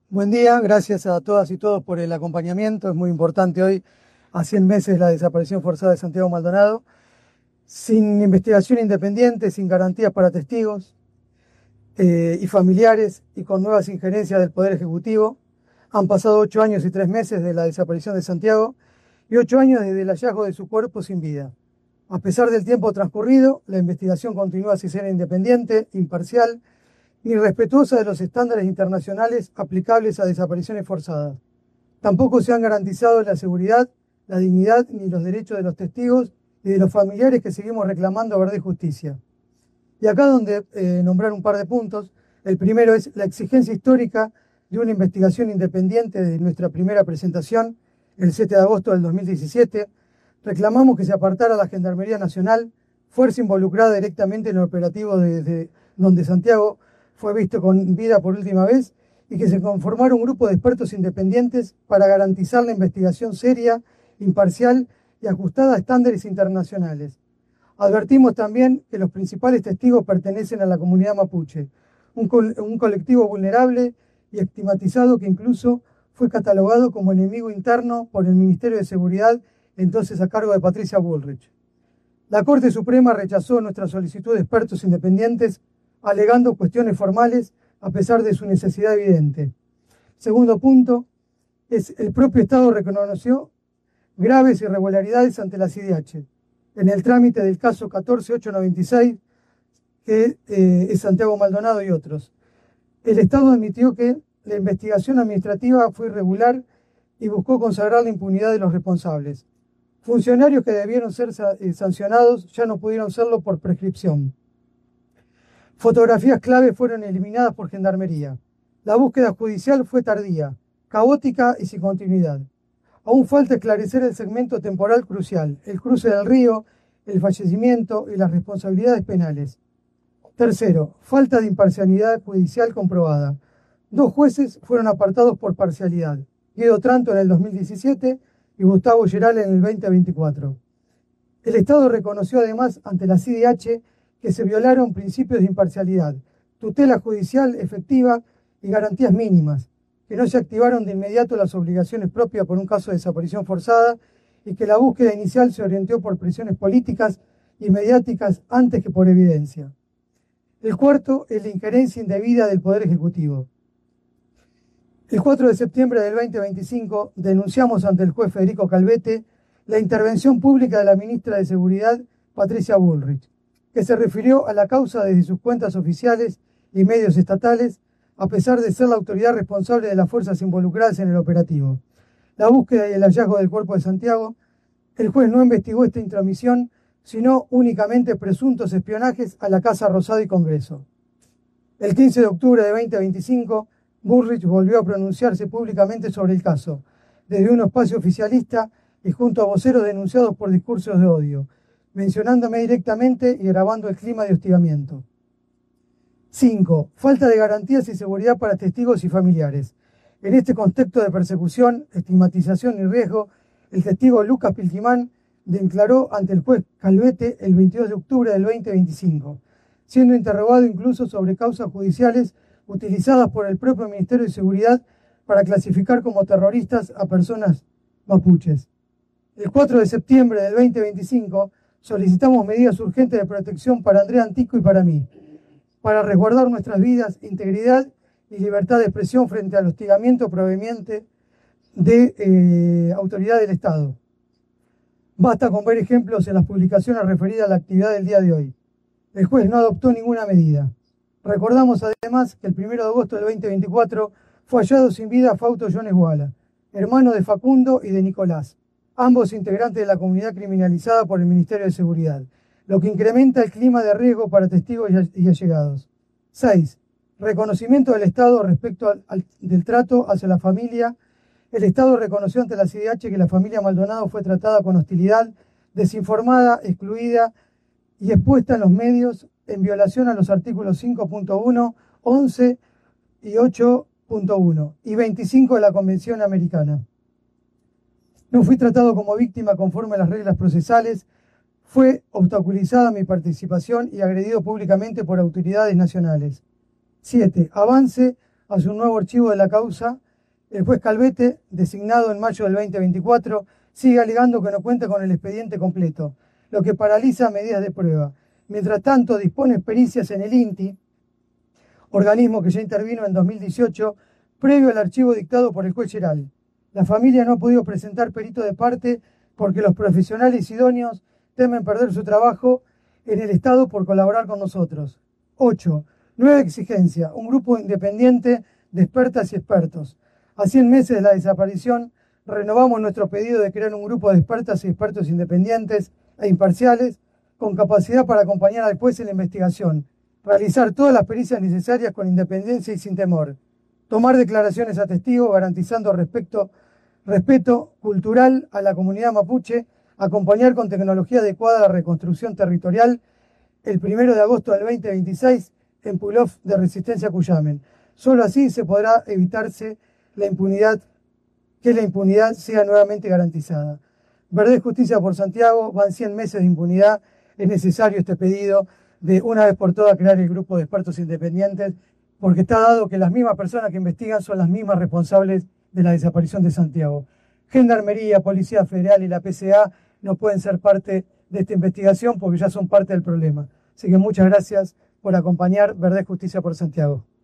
Buen día, gracias a todas y todos por el acompañamiento. Es muy importante hoy, a 100 meses de la desaparición forzada de Santiago Maldonado, sin investigación independiente, sin garantías para testigos y familiares y con nuevas injerencias del Poder Ejecutivo. Han pasado 8 años y 3 meses de la desaparición de Santiago y 8 años desde el hallazgo de su cuerpo sin vida. A pesar del tiempo transcurrido, la investigación continúa sin ser independiente, imparcial, ni respetuosa de los estándares internacionales aplicables a desapariciones forzadas. Tampoco se han garantizado la seguridad, la dignidad ni los derechos de los testigos y de los familiares que seguimos reclamando verdad y justicia. Y acá donde nombrar un par de puntos. El primero es la exigencia histórica de una investigación independiente de nuestra primera presentación, el 7 de agosto del 2017. Reclamamos que se apartara la Gendarmería Nacional, fuerza involucrada directamente en el operativo de donde Santiago fue visto con vida por última vez, y que se conformara un grupo de expertos independientes para garantizar la investigación seria, imparcial y ajustada a estándares internacionales. Advertimos también que los principales testigos pertenecen a la comunidad mapuche, un colectivo vulnerable y estigmatizado que incluso fue catalogado como enemigo interno por el Ministerio de Seguridad, entonces a cargo de Patricia Bullrich. La Corte Suprema rechazó nuestra solicitud de expertos independientes, alegando cuestiones formales a pesar de su necesidad evidente. Segundo punto, el propio Estado reconoció graves irregularidades ante la CIDH en el trámite del caso 14896, que es Santiago Maldonado y otros. El Estado admitió que la investigación administrativa fue irregular y buscó consagrar la impunidad de los responsables. Funcionarios que debieron ser sancionados ya no pudieron serlo por prescripción. Fotografías clave fueron eliminadas por Gendarmería. La búsqueda judicial fue tardía, caótica y sin continuidad. Aún falta esclarecer el segmento temporal crucial, el cruce del río, el fallecimiento y las responsabilidades penales. Tercero, falta de imparcialidad judicial comprobada. 2 jueces fueron apartados por parcialidad, Guido Tranto en el 2017 y Gustavo Geral en el 2024. El Estado reconoció además ante la CIDH que se violaron principios de imparcialidad, tutela judicial efectiva y garantías mínimas, que no se activaron de inmediato las obligaciones propias por un caso de desaparición forzada y que la búsqueda inicial se orientó por presiones políticas y mediáticas antes que por evidencia. El cuarto es la injerencia indebida del Poder Ejecutivo. El 4 de septiembre del 2025 denunciamos ante el juez Federico Calvete la intervención pública de la ministra de Seguridad, Patricia Bullrich, que se refirió a la causa desde sus cuentas oficiales y medios estatales, a pesar de ser la autoridad responsable de las fuerzas involucradas en el operativo. La búsqueda y el hallazgo del cuerpo de Santiago, el juez no investigó esta intromisión, sino únicamente presuntos espionajes a la Casa Rosada y Congreso. El 15 de octubre de 2025, Bullrich volvió a pronunciarse públicamente sobre el caso, desde un espacio oficialista y junto a voceros denunciados por discursos de odio, mencionándome directamente y agravando el clima de hostigamiento. 5. Falta de garantías y seguridad para testigos y familiares. En este contexto de persecución, estigmatización y riesgo, el testigo Lucas Piltimán declaró ante el juez Calvete el 22 de octubre del 2025, siendo interrogado incluso sobre causas judiciales utilizadas por el propio Ministerio de Seguridad para clasificar como terroristas a personas mapuches. El 4 de septiembre del 2025, solicitamos medidas urgentes de protección para Andrea Antico y para mí, para resguardar nuestras vidas, integridad y libertad de expresión frente al hostigamiento proveniente de autoridad del Estado. Basta con ver ejemplos en las publicaciones referidas a la actividad del día de hoy. El juez no adoptó ninguna medida. Recordamos además que el 1 de agosto del 2024 fue hallado sin vida Fausto Jones Guala, hermano de Facundo y de Nicolás, ambos integrantes de la comunidad criminalizada por el Ministerio de Seguridad, lo que incrementa el clima de riesgo para testigos y allegados. 6. Reconocimiento del Estado respecto del trato hacia la familia. El Estado reconoció ante la CIDH que la familia Maldonado fue tratada con hostilidad, desinformada, excluida y expuesta en los medios en violación a los artículos 5.1, 11 y 8.1 y 25 de la Convención Americana. No fui tratado como víctima conforme a las reglas procesales, fue obstaculizada mi participación y agredido públicamente por autoridades nacionales. 7. Avance hacia un nuevo archivo de la causa, el juez Calvete, designado en mayo del 2024, sigue alegando que no cuenta con el expediente completo, lo que paraliza medidas de prueba. Mientras tanto, dispone pericias en el INTI, organismo que ya intervino en 2018, previo al archivo dictado por el juez Geral. La familia no ha podido presentar perito de parte porque los profesionales idóneos temen perder su trabajo en el Estado por colaborar con nosotros. 8. Nueva exigencia, un grupo independiente de expertas y expertos. A 100 meses de la desaparición, renovamos nuestro pedido de crear un grupo de expertas y expertos independientes e imparciales con capacidad para acompañar al juez en la investigación, realizar todas las pericias necesarias con independencia y sin temor, tomar declaraciones a testigos garantizando respeto cultural a la comunidad mapuche, acompañar con tecnología adecuada la reconstrucción territorial el 1 de agosto del 2026 en Pulov de Resistencia Cuyamen. Solo así se podrá evitarse la impunidad, que la impunidad sea nuevamente garantizada. Verdad y Justicia por Santiago, van 100 meses de impunidad, es necesario este pedido de una vez por todas crear el grupo de expertos independientes, porque está dado que las mismas personas que investigan son las mismas responsables de la desaparición de Santiago. Gendarmería, Policía Federal y la PCA no pueden ser parte de esta investigación porque ya son parte del problema. Así que muchas gracias por acompañar Verdad y Justicia por Santiago.